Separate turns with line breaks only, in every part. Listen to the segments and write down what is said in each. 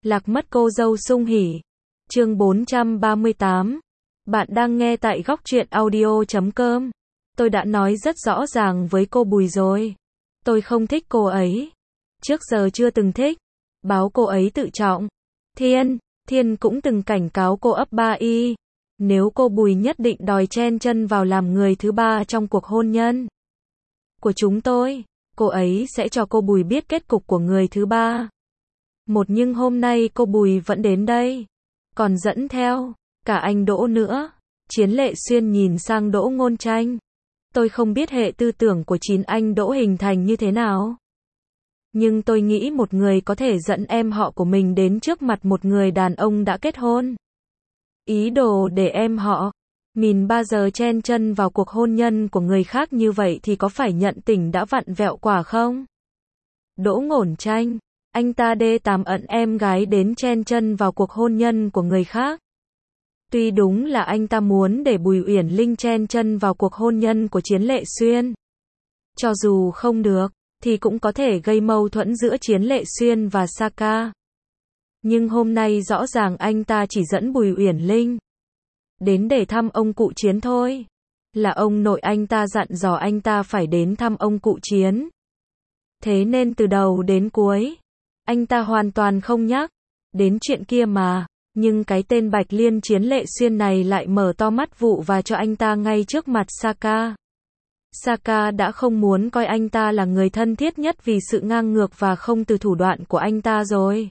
Lạc mất cô dâu sung hỉ. Chương 438. Bạn đang nghe tại góc truyện audio.com. Tôi đã nói rất rõ ràng với cô Bùi rồi. Tôi không thích cô ấy. Trước giờ chưa từng thích. Báo cô ấy tự trọng. Thiên cũng từng cảnh cáo cô ấp ba y. Nếu cô Bùi nhất định đòi chen chân vào làm người thứ ba trong cuộc hôn nhân của chúng tôi, cô ấy sẽ cho cô Bùi biết kết cục của người thứ ba. Nhưng hôm nay cô Bùi vẫn đến đây. Còn dẫn theo cả anh Đỗ nữa. Chiến Lệ Xuyên nhìn sang Đỗ Ngôn Tranh. Tôi không biết hệ tư tưởng của chín anh Đỗ hình thành như thế nào. Nhưng tôi nghĩ một người có thể dẫn em họ của mình đến trước mặt một người đàn ông đã kết hôn. Ý đồ để em họ mình bao giờ chen chân vào cuộc hôn nhân của người khác như vậy thì có phải nhận tình đã vặn vẹo quả không? Đỗ Ngôn Tranh, anh ta đê tàm ẩn em gái đến chen chân vào cuộc hôn nhân của người khác. Tuy đúng là anh ta muốn để Bùi Uyển Linh chen chân vào cuộc hôn nhân của Chiến Lệ Xuyên. Cho dù không được, thì cũng có thể gây mâu thuẫn giữa Chiến Lệ Xuyên và Saka. Nhưng hôm nay rõ ràng anh ta chỉ dẫn Bùi Uyển Linh đến để thăm ông cụ Chiến thôi. Là ông nội anh ta dặn dò anh ta phải đến thăm ông cụ Chiến. Thế nên từ đầu đến cuối, anh ta hoàn toàn không nhắc đến chuyện kia mà. Nhưng cái tên Bạch Liên Chiến Lệ Xuyên này lại mở to mắt vụ và cho anh ta ngay trước mặt Saka. Saka đã không muốn coi anh ta là người thân thiết nhất vì sự ngang ngược và không từ thủ đoạn của anh ta rồi.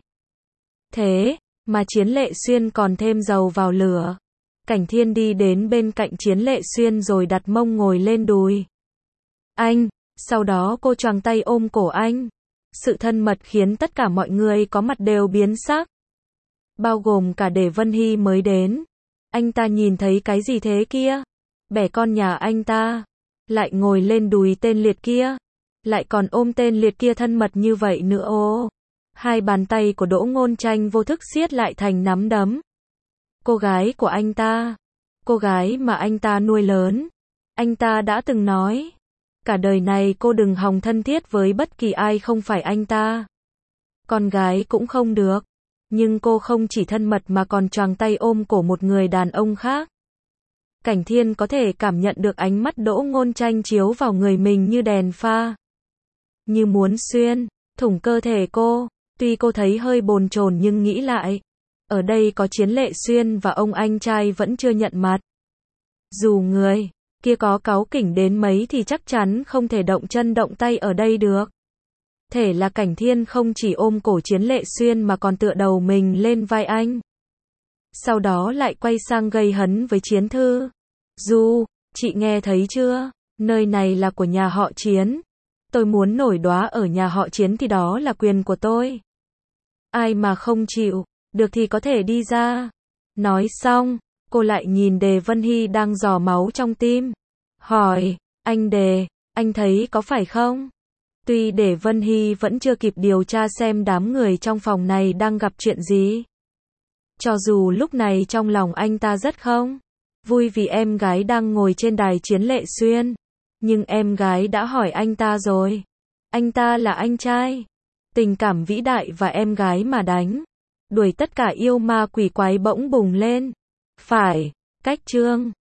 Thế mà Chiến Lệ Xuyên còn thêm dầu vào lửa. Cảnh Thiên đi đến bên cạnh Chiến Lệ Xuyên rồi đặt mông ngồi lên đùi anh. Sau đó cô choàng tay ôm cổ anh. Sự thân mật khiến tất cả mọi người có mặt đều biến sắc. Bao gồm cả Đề Vân Hy mới đến. Anh ta nhìn thấy cái gì thế kia? Bẻ con nhà anh ta. Lại ngồi lên đùi tên liệt kia. Lại còn ôm tên liệt kia thân mật như vậy nữa ô. Hai bàn tay của Đỗ Ngôn Tranh vô thức siết lại thành nắm đấm. Cô gái của anh ta. Cô gái mà anh ta nuôi lớn. Anh ta đã từng nói. Cả đời này cô đừng hòng thân thiết với bất kỳ ai không phải anh ta. Con gái cũng không được. Nhưng cô không chỉ thân mật mà còn choàng tay ôm cổ một người đàn ông khác. Cảnh Thiên có thể cảm nhận được ánh mắt Đỗ Ngôn Tranh chiếu vào người mình như đèn pha. Như muốn xuyên thủng cơ thể cô. Tuy cô thấy hơi bồn chồn nhưng nghĩ lại. Ở đây có Chiến Lệ Xuyên và ông anh trai vẫn chưa nhận mặt. Dù người kia có cáu kỉnh đến mấy thì chắc chắn không thể động chân động tay ở đây được. Thể là Cảnh Thiên không chỉ ôm cổ Chiến Lệ Xuyên mà còn tựa đầu mình lên vai anh. Sau đó lại quay sang gây hấn với Chiến Thư. Du, chị nghe thấy chưa? Nơi này là của nhà họ Chiến. Tôi muốn nổi đoá ở nhà họ Chiến thì đó là quyền của tôi. Ai mà không chịu, được thì có thể đi ra. Nói xong, cô lại nhìn Đề Vân Hy đang rò máu trong tim. Hỏi, anh Đề, anh thấy có phải không? Tuy Đề Vân Hy vẫn chưa kịp điều tra xem đám người trong phòng này đang gặp chuyện gì. Cho dù lúc này trong lòng anh ta rất không vui vì em gái đang ngồi trên đài Chiến Lệ Xuyên. Nhưng em gái đã hỏi anh ta rồi. Anh ta là anh trai. Tình cảm vĩ đại và em gái mà đánh đuổi tất cả yêu ma quỷ quái bỗng bùng lên. Phải, cách chương